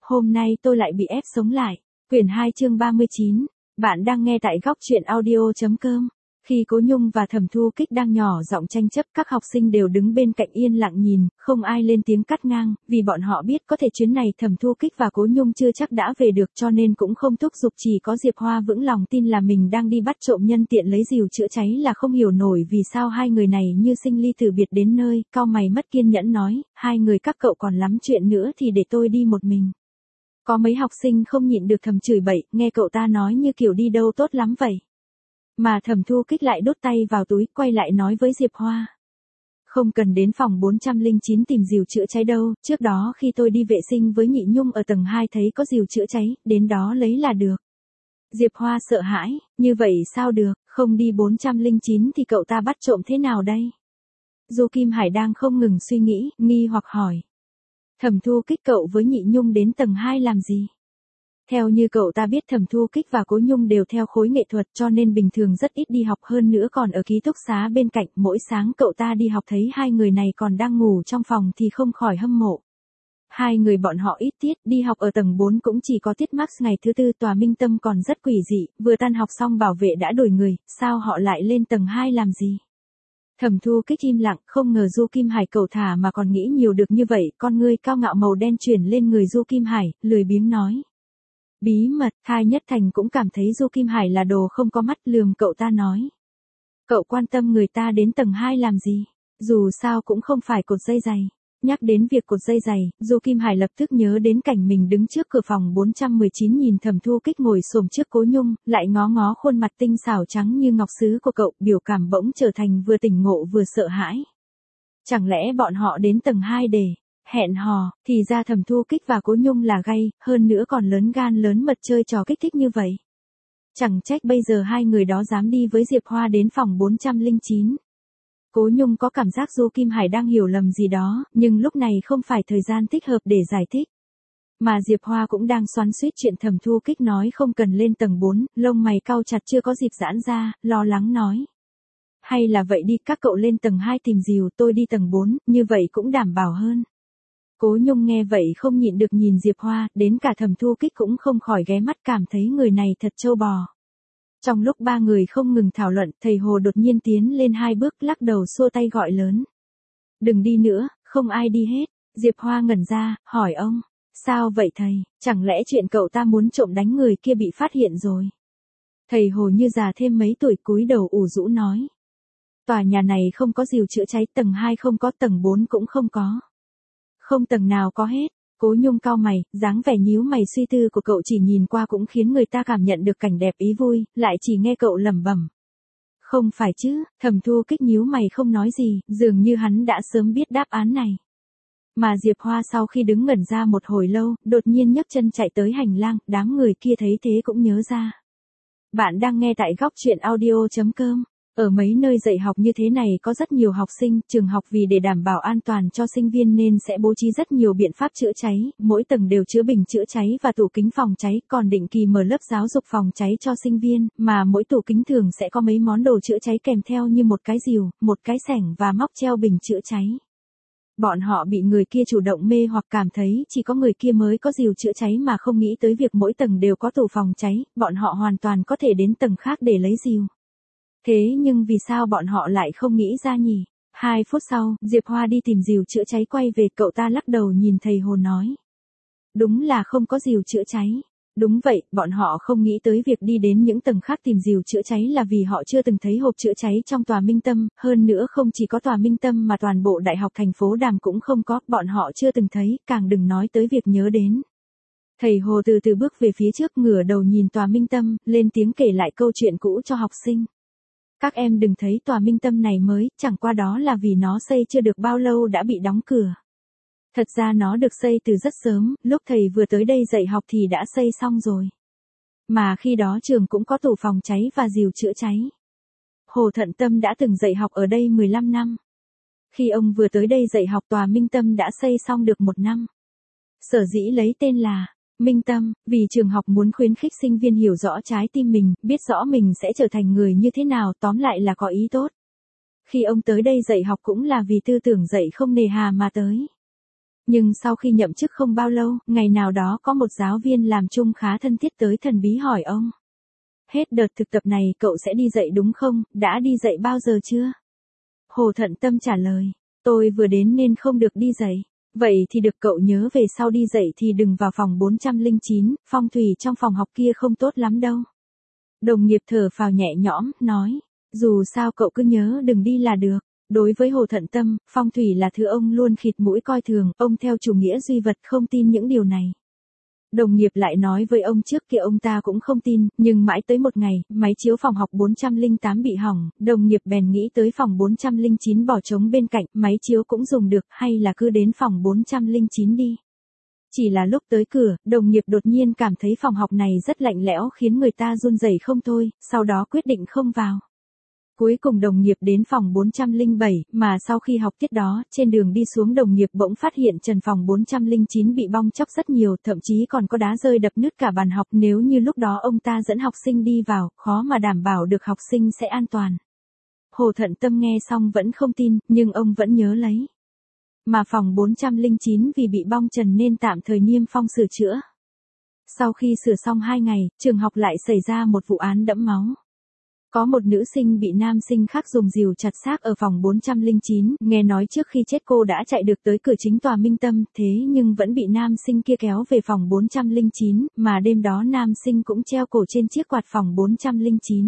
Hôm nay tôi lại bị ép sống lại. Quyển 2 chương 39. Bạn đang nghe tại góc truyện audio.com. Khi Cố Nhung và Thẩm Thu Kích đang nhỏ giọng tranh chấp, các học sinh đều đứng bên cạnh yên lặng nhìn, không ai lên tiếng cắt ngang, vì bọn họ biết có thể chuyến này Thẩm Thu Kích và Cố Nhung chưa chắc đã về được, cho nên cũng không thúc giục. Chỉ có Diệp Hoa vững lòng tin là mình đang đi bắt trộm, nhân tiện lấy rìu chữa cháy, là không hiểu nổi vì sao hai người này như sinh ly tử biệt đến nơi. Cau mày mất kiên nhẫn nói, hai người các cậu còn lắm chuyện nữa thì để tôi đi một mình. Có mấy học sinh không nhịn được thầm chửi bậy, nghe cậu ta nói như kiểu đi đâu tốt lắm vậy. Mà Thẩm Thu Kích lại đút tay vào túi, quay lại nói với Diệp Hoa. Không cần đến phòng 409 tìm rìu chữa cháy đâu, trước đó khi tôi đi vệ sinh với Nhị Nhung ở tầng 2 thấy có rìu chữa cháy, đến đó lấy là được. Diệp Hoa sợ hãi, như vậy sao được, không đi 409 thì cậu ta bắt trộm thế nào đây? Du Kim Hải đang không ngừng suy nghĩ, nghi hoặc hỏi. Thẩm Thu Kích, cậu với Nhị Nhung đến tầng 2 làm gì? Theo như cậu ta biết, Thẩm Thu Kích và Cố Nhung đều theo khối nghệ thuật, cho nên bình thường rất ít đi học, hơn nữa còn ở ký túc xá bên cạnh. Mỗi sáng cậu ta đi học thấy hai người này còn đang ngủ trong phòng thì không khỏi hâm mộ. Hai người bọn họ ít tiết, đi học ở tầng 4 cũng chỉ có tiết max ngày thứ tư. Tòa Minh Tâm còn rất quỷ dị, vừa tan học xong bảo vệ đã đổi người, sao họ lại lên tầng 2 làm gì? Thẩm Thu Kích im lặng, không ngờ Du Kim Hải cầu thả mà còn nghĩ nhiều được như vậy. Con ngươi cao ngạo màu đen chuyển lên người Du Kim Hải, lười biếng nói. Bí mật. Thai Nhất Thành cũng cảm thấy Du Kim Hải là đồ không có mắt, lườm cậu ta nói. Cậu quan tâm người ta đến tầng 2 làm gì? Dù sao cũng không phải cột dây giày. Nhắc đến việc cột dây giày, Du Kim Hải lập tức nhớ đến cảnh mình đứng trước cửa phòng 419 nhìn Thẩm Thu Kích ngồi xổm trước Cố Nhung, lại ngó ngó khuôn mặt tinh xảo trắng như ngọc sứ của cậu, biểu cảm bỗng trở thành vừa tỉnh ngộ vừa sợ hãi. Chẳng lẽ bọn họ đến tầng 2 để hẹn hò? Thì ra Thẩm Thu Kích và Cố Nhung là gay, hơn nữa còn lớn gan lớn mật chơi trò kích thích như vậy. Chẳng trách bây giờ hai người đó dám đi với Diệp Hoa đến phòng 409. Cố Nhung có cảm giác Du Kim Hải đang hiểu lầm gì đó, nhưng lúc này không phải thời gian thích hợp để giải thích. Mà Diệp Hoa cũng đang xoắn xuýt chuyện Thẩm Thu Kích nói không cần lên tầng 4, lông mày cau chặt chưa có dịp giãn ra, lo lắng nói. Hay là vậy đi, các cậu lên tầng 2 tìm rìu, tôi đi tầng 4, như vậy cũng đảm bảo hơn. Cố Nhung nghe vậy không nhịn được nhìn Diệp Hoa, đến cả Thẩm Thu Kích cũng không khỏi ghé mắt, cảm thấy người này thật trâu bò. Trong lúc ba người không ngừng thảo luận, thầy Hồ đột nhiên tiến lên 2 bước, lắc đầu xua tay gọi lớn. Đừng đi nữa, không ai đi hết. Diệp Hoa ngẩn ra, hỏi ông. Sao vậy thầy, chẳng lẽ chuyện cậu ta muốn trộm đánh người kia bị phát hiện rồi? Thầy Hồ như già thêm mấy tuổi, cúi đầu ủ rũ nói. Tòa nhà này không có rìu chữa cháy, tầng 2 không có, tầng 4 cũng không có. Không tầng nào có hết. Cố Nhung cau mày, dáng vẻ nhíu mày suy tư của cậu chỉ nhìn qua cũng khiến người ta cảm nhận được cảnh đẹp ý vui, lại chỉ nghe cậu lẩm bẩm. Không phải chứ? Thẩm Thu Kích nhíu mày không nói gì, dường như hắn đã sớm biết đáp án này. Mà Diệp Hoa sau khi đứng ngẩn ra một hồi lâu, đột nhiên nhấc chân chạy tới hành lang, đám người kia thấy thế cũng nhớ ra. Bạn đang nghe tại góc truyện audio.com. Ở mấy nơi dạy học như thế này có rất nhiều học sinh, trường học vì để đảm bảo an toàn cho sinh viên nên sẽ bố trí rất nhiều biện pháp chữa cháy, mỗi tầng đều chứa bình chữa cháy và tủ kính phòng cháy, còn định kỳ mở lớp giáo dục phòng cháy cho sinh viên, mà mỗi tủ kính thường sẽ có mấy món đồ chữa cháy kèm theo như một cái rìu, một cái xẻng và móc treo bình chữa cháy. Bọn họ bị người kia chủ động mê hoặc cảm thấy chỉ có người kia mới có rìu chữa cháy mà không nghĩ tới việc mỗi tầng đều có tủ phòng cháy, bọn họ hoàn toàn có thể đến tầng khác để lấy rìu. Thế nhưng vì sao bọn họ lại không nghĩ ra nhỉ? 2 phút sau, Diệp Hoa đi tìm rìu chữa cháy quay về, cậu ta lắc đầu nhìn thầy Hồ nói. Đúng là không có rìu chữa cháy. Đúng vậy, bọn họ không nghĩ tới việc đi đến những tầng khác tìm rìu chữa cháy là vì họ chưa từng thấy hộp chữa cháy trong tòa Minh Tâm, hơn nữa không chỉ có tòa Minh Tâm mà toàn bộ đại học thành phố Đàm cũng không có, bọn họ chưa từng thấy, càng đừng nói tới việc nhớ đến. Thầy Hồ từ từ bước về phía trước, ngửa đầu nhìn tòa Minh Tâm, lên tiếng kể lại câu chuyện cũ cho học sinh. Các em đừng thấy tòa Minh Tâm này mới, chẳng qua đó là vì nó xây chưa được bao lâu đã bị đóng cửa. Thật ra nó được xây từ rất sớm, lúc thầy vừa tới đây dạy học thì đã xây xong rồi. Mà khi đó trường cũng có tủ phòng cháy và rìu chữa cháy. Hồ Thận Tâm đã từng dạy học ở đây 15 năm. Khi ông vừa tới đây dạy học, tòa Minh Tâm đã xây xong được 1 năm. Sở dĩ lấy tên là Minh Tâm, vì trường học muốn khuyến khích sinh viên hiểu rõ trái tim mình, biết rõ mình sẽ trở thành người như thế nào, tóm lại là có ý tốt. Khi ông tới đây dạy học cũng là vì tư tưởng dạy không nề hà mà tới. Nhưng sau khi nhậm chức không bao lâu, ngày nào đó có một giáo viên làm chung khá thân thiết tới thần bí hỏi ông. Hết đợt thực tập này cậu sẽ đi dạy đúng không, đã đi dạy bao giờ chưa? Hồ Thận Tâm trả lời, tôi vừa đến nên không được đi dạy. Vậy thì được, cậu nhớ về sau đi dạy thì đừng vào phòng 409, phong thủy trong phòng học kia không tốt lắm đâu. Đồng nghiệp thở phào nhẹ nhõm, nói, dù sao cậu cứ nhớ đừng đi là được. Đối với Hồ Thận Tâm, phong thủy là thứ ông luôn khịt mũi coi thường, ông theo chủ nghĩa duy vật không tin những điều này. Đồng nghiệp lại nói với ông trước kia ông ta cũng không tin, nhưng mãi tới một ngày, máy chiếu phòng học 408 bị hỏng, đồng nghiệp bèn nghĩ tới phòng 409 bỏ trống bên cạnh, máy chiếu cũng dùng được, hay là cứ đến phòng 409 đi. Chỉ là lúc tới cửa, đồng nghiệp đột nhiên cảm thấy phòng học này rất lạnh lẽo khiến người ta run rẩy không thôi, sau đó quyết định không vào. Cuối cùng đồng nghiệp đến phòng 407, mà sau khi học tiết đó, trên đường đi xuống đồng nghiệp bỗng phát hiện trần phòng 409 bị bong chóc rất nhiều, thậm chí còn có đá rơi đập nứt cả bàn học. Nếu như lúc đó ông ta dẫn học sinh đi vào, khó mà đảm bảo được học sinh sẽ an toàn. Hồ Thận Tâm nghe xong vẫn không tin, nhưng ông vẫn nhớ lấy. Mà phòng 409 vì bị bong trần nên tạm thời niêm phong sửa chữa. Sau khi sửa xong 2 ngày, trường học lại xảy ra một vụ án đẫm máu. Có một nữ sinh bị nam sinh khác dùng rìu chặt xác ở phòng 409, nghe nói trước khi chết cô đã chạy được tới cửa chính tòa Minh Tâm, thế nhưng vẫn bị nam sinh kia kéo về phòng 409, mà đêm đó nam sinh cũng treo cổ trên chiếc quạt phòng 409.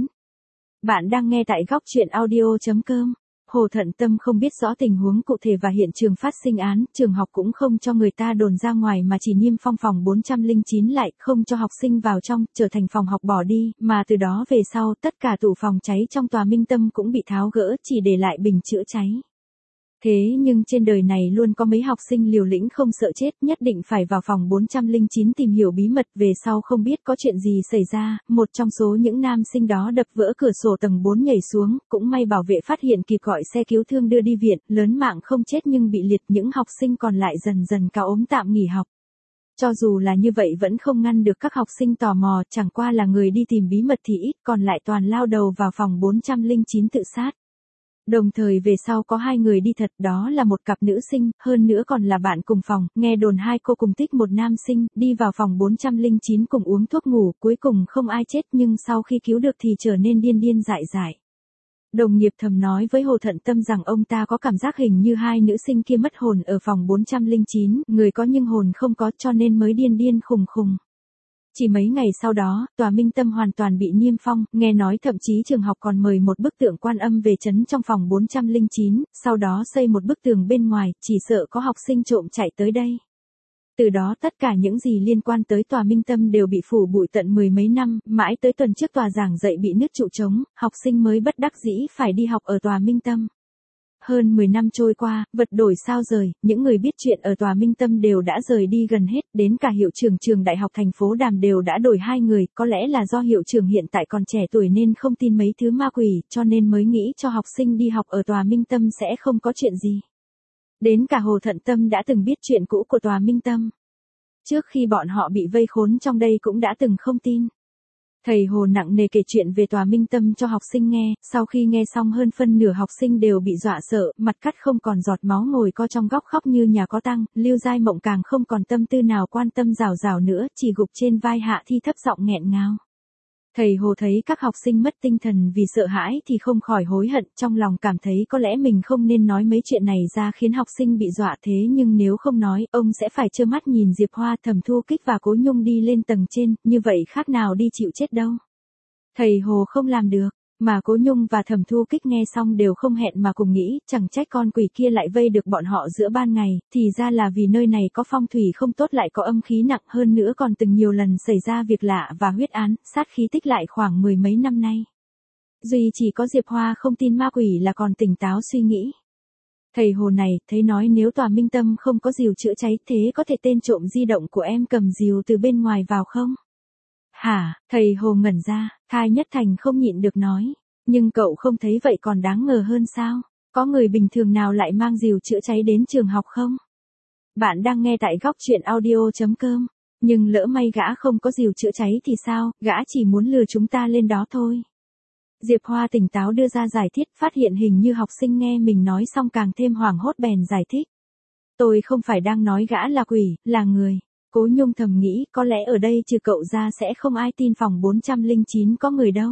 Bạn đang nghe tại góc truyện audio.com. Hồ Thận Tâm không biết rõ tình huống cụ thể và hiện trường phát sinh án, trường học cũng không cho người ta đồn ra ngoài mà chỉ niêm phong phòng 409 lại, không cho học sinh vào trong, trở thành phòng học bỏ đi, mà từ đó về sau tất cả tủ phòng cháy trong tòa Minh Tâm cũng bị tháo gỡ, chỉ để lại bình chữa cháy. Thế nhưng trên đời này luôn có mấy học sinh liều lĩnh không sợ chết, nhất định phải vào phòng 409 tìm hiểu bí mật, về sau không biết có chuyện gì xảy ra, một trong số những nam sinh đó đập vỡ cửa sổ tầng 4 nhảy xuống, cũng may bảo vệ phát hiện kịp gọi xe cứu thương đưa đi viện, lớn mạng không chết nhưng bị liệt, những học sinh còn lại dần dần cao ốm tạm nghỉ học. Cho dù là như vậy vẫn không ngăn được các học sinh tò mò, chẳng qua là người đi tìm bí mật thì ít, còn lại toàn lao đầu vào phòng 409 tự sát. Đồng thời về sau có 2 người đi thật, đó là một cặp nữ sinh, hơn nữa còn là bạn cùng phòng, nghe đồn 2 cô cùng thích một nam sinh, đi vào phòng 409 cùng uống thuốc ngủ, cuối cùng không ai chết nhưng sau khi cứu được thì trở nên điên điên dại dại. Đồng nghiệp thầm nói với Hồ Thận Tâm rằng ông ta có cảm giác hình như 2 nữ sinh kia mất hồn ở phòng 409, người có nhưng hồn không có cho nên mới điên điên khùng khùng. Chỉ mấy ngày sau đó, tòa Minh Tâm hoàn toàn bị niêm phong, nghe nói thậm chí trường học còn mời một bức tượng Quan Âm về trấn trong phòng 409, sau đó xây một bức tường bên ngoài, chỉ sợ có học sinh trộm chạy tới đây. Từ đó tất cả những gì liên quan tới tòa Minh Tâm đều bị phủ bụi tận 10 mấy năm, mãi tới tuần trước tòa giảng dạy bị nứt trụ trống, học sinh mới bất đắc dĩ phải đi học ở tòa Minh Tâm. Hơn 10 năm trôi qua, vật đổi sao rời, những người biết chuyện ở tòa Minh Tâm đều đã rời đi gần hết, đến cả hiệu trưởng trường đại học thành phố Đàm đều đã đổi 2 người, có lẽ là do hiệu trưởng hiện tại còn trẻ tuổi nên không tin mấy thứ ma quỷ, cho nên mới nghĩ cho học sinh đi học ở tòa Minh Tâm sẽ không có chuyện gì. Đến cả Hồ Thận Tâm đã từng biết chuyện cũ của tòa Minh Tâm. Trước khi bọn họ bị vây khốn trong đây cũng đã từng không tin. Thầy Hồ nặng nề kể chuyện về tòa Minh Tâm cho học sinh nghe, sau khi nghe xong hơn phân nửa học sinh đều bị dọa sợ, mặt cắt không còn giọt máu ngồi co trong góc khóc như nhà có tang, Lưu Giai Mộng càng không còn tâm tư nào quan tâm rào rào nữa, chỉ gục trên vai Hạ Thi thấp giọng nghẹn ngào. Thầy Hồ thấy các học sinh mất tinh thần vì sợ hãi thì không khỏi hối hận, trong lòng cảm thấy có lẽ mình không nên nói mấy chuyện này ra khiến học sinh bị dọa thế nhưng nếu không nói, ông sẽ phải trơ mắt nhìn Diệp Hoa, Thẩm Thu Kích và Cố Nhung đi lên tầng trên, như vậy khác nào đi chịu chết đâu. Thầy Hồ không làm được, mà Cố Nhung và Thẩm Thu Kích nghe xong đều không hẹn mà cùng nghĩ, chẳng trách con quỷ kia lại vây được bọn họ giữa ban ngày, thì ra là vì nơi này có phong thủy không tốt lại có âm khí nặng hơn nữa còn từng nhiều lần xảy ra việc lạ và huyết án, sát khí tích lại khoảng 10 mấy năm nay. Duy chỉ có Diệp Hoa không tin ma quỷ là còn tỉnh táo suy nghĩ. Thầy Hồ này, thấy nói nếu tòa Minh Tâm không có rìu chữa cháy thế có thể tên trộm di động của em cầm rìu từ bên ngoài vào không? Hả, thầy Hồ ngẩn ra, Khai Nhất Thành không nhịn được nói. Nhưng cậu không thấy vậy còn đáng ngờ hơn sao? Có người bình thường nào lại mang rìu chữa cháy đến trường học không? Bạn đang nghe tại góc truyện audio.com. Nhưng lỡ may gã không có rìu chữa cháy thì sao, gã chỉ muốn lừa chúng ta lên đó thôi. Diệp Hoa tỉnh táo đưa ra giải thích, phát hiện hình như học sinh nghe mình nói xong càng thêm hoảng hốt bèn giải thích. Tôi không phải đang nói gã là quỷ, là người. Cố Nhung thầm nghĩ có lẽ ở đây trừ cậu ra sẽ không ai tin phòng 409 có người đâu.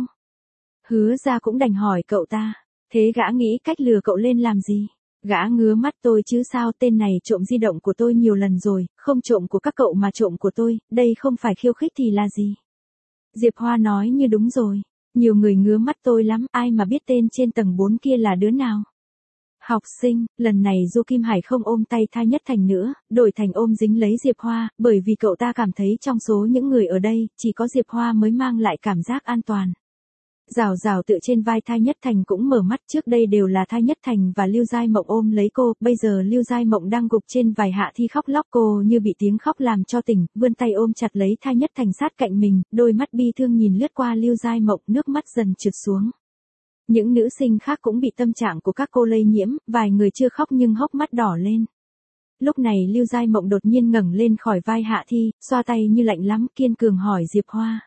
Hứa ra cũng đành hỏi cậu ta. Thế gã nghĩ cách lừa cậu lên làm gì? Gã ngứa mắt tôi chứ sao, tên này trộm di động của tôi nhiều lần rồi, không trộm của các cậu mà trộm của tôi, đây không phải khiêu khích thì là gì? Diệp Hoa nói như đúng rồi. Nhiều người ngứa mắt tôi lắm, ai mà biết tên trên tầng 4 kia là đứa nào? Học sinh, lần này Du Kim Hải không ôm tay Thai Nhất Thành nữa, đổi thành ôm dính lấy Diệp Hoa, bởi vì cậu ta cảm thấy trong số những người ở đây, chỉ có Diệp Hoa mới mang lại cảm giác an toàn. Rào rào tựa trên vai Thai Nhất Thành cũng mở mắt, trước đây đều là Thai Nhất Thành và Lưu Giai Mộng ôm lấy cô, bây giờ Lưu Giai Mộng đang gục trên vai Hạ Thi khóc lóc, cô như bị tiếng khóc làm cho tỉnh, vươn tay ôm chặt lấy Thai Nhất Thành sát cạnh mình, đôi mắt bi thương nhìn lướt qua Lưu Giai Mộng, nước mắt dần trượt xuống. Những nữ sinh khác cũng bị tâm trạng của các cô lây nhiễm, vài người chưa khóc nhưng hốc mắt đỏ lên. Lúc này Lưu Giai Mộng đột nhiên ngẩng lên khỏi vai Hạ Thi, xoa tay như lạnh lắm, kiên cường hỏi Diệp Hoa.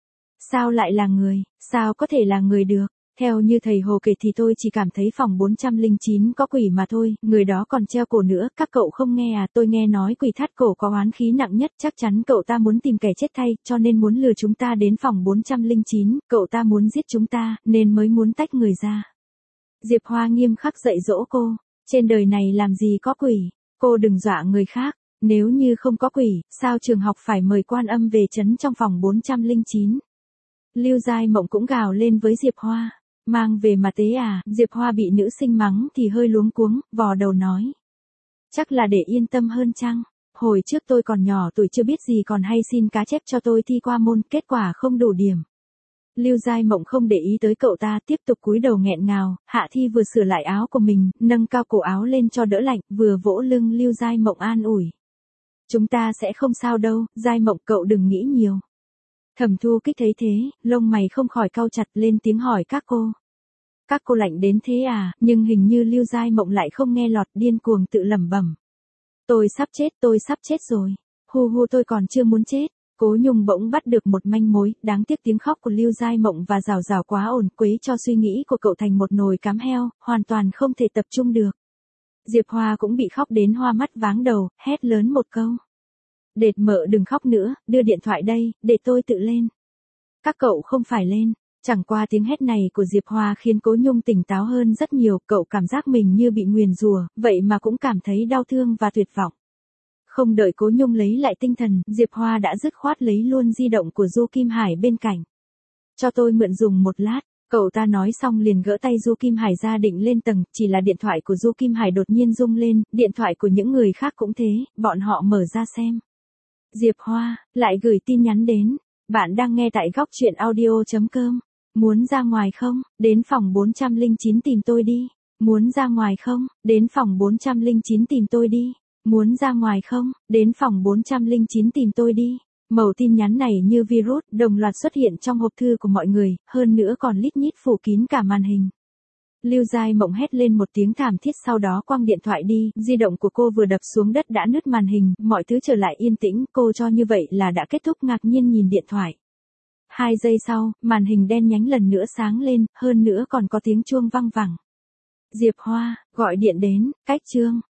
Sao lại là người, sao có thể là người được? Theo như thầy Hồ kể thì tôi chỉ cảm thấy phòng 409 có quỷ mà thôi, người đó còn treo cổ nữa, các cậu không nghe à? Tôi nghe nói quỷ thắt cổ có oán khí nặng nhất, chắc chắn cậu ta muốn tìm kẻ chết thay, cho nên muốn lừa chúng ta đến phòng 409, cậu ta muốn giết chúng ta, nên mới muốn tách người ra. Diệp Hoa nghiêm khắc dạy dỗ cô, trên đời này làm gì có quỷ, cô đừng dọa người khác, nếu như không có quỷ, sao trường học phải mời Quan Âm về trấn trong phòng 409? Lưu Giai Mộng cũng gào lên với Diệp Hoa. Mang về mà tế à? Diệp Hoa bị nữ sinh mắng thì hơi luống cuống, vò đầu nói. Chắc là để yên tâm hơn chăng? Hồi trước tôi còn nhỏ tuổi chưa biết gì còn hay xin cá chép cho tôi thi qua môn, kết quả không đủ điểm. Lưu Giai Mộng không để ý tới cậu ta, tiếp tục cúi đầu nghẹn ngào. Hạ Thi vừa sửa lại áo của mình, nâng cao cổ áo lên cho đỡ lạnh, vừa vỗ lưng Lưu Giai Mộng an ủi. Chúng ta sẽ không sao đâu, Giai Mộng cậu đừng nghĩ nhiều. Thẩm Thu Kích thấy thế, lông mày không khỏi cau chặt, lên tiếng hỏi các cô. Các cô lạnh đến thế à? Nhưng hình như Lưu Giai Mộng lại không nghe lọt, điên cuồng tự lẩm bẩm. Tôi sắp chết rồi. Hu hu, tôi còn chưa muốn chết. Cố Nhung bỗng bắt được một manh mối, đáng tiếc tiếng khóc của Lưu Giai Mộng và rào rào quá ồn quấy cho suy nghĩ của cậu thành một nồi cám heo, hoàn toàn không thể tập trung được. Diệp Hoa cũng bị khóc đến hoa mắt váng đầu, hét lớn một câu. Đệt mợ đừng khóc nữa, đưa điện thoại đây, để tôi tự lên. Các cậu không phải lên. Chẳng qua tiếng hét này của Diệp Hoa khiến Cố Nhung tỉnh táo hơn rất nhiều, cậu cảm giác mình như bị nguyền rủa, vậy mà cũng cảm thấy đau thương và tuyệt vọng. Không đợi Cố Nhung lấy lại tinh thần, Diệp Hoa đã dứt khoát lấy luôn di động của Du Kim Hải bên cạnh. Cho tôi mượn dùng một lát. Cậu ta nói xong liền gỡ tay Du Kim Hải ra định lên tầng, chỉ là điện thoại của Du Kim Hải đột nhiên rung lên, điện thoại của những người khác cũng thế, bọn họ mở ra xem. Diệp Hoa, lại gửi tin nhắn đến. Bạn đang nghe tại góc truyện audio.com. Muốn ra ngoài không? Đến phòng 409 tìm tôi đi. Muốn ra ngoài không? Đến phòng 409 tìm tôi đi. Muốn ra ngoài không? Đến phòng 409 tìm tôi đi. Mẩu tin nhắn này như virus, đồng loạt xuất hiện trong hộp thư của mọi người, hơn nữa còn lít nhít phủ kín cả màn hình. Lưu Giai Mộng hét lên một tiếng thảm thiết, sau đó quăng điện thoại đi, di động của cô vừa đập xuống đất đã nứt màn hình, mọi thứ trở lại yên tĩnh, cô cho như vậy là đã kết thúc, ngạc nhiên nhìn điện thoại. 2 giây sau, màn hình đen nhánh lần nữa sáng lên, hơn nữa còn có tiếng chuông vang vẳng. Diệp Hoa, gọi điện đến, cách Trương.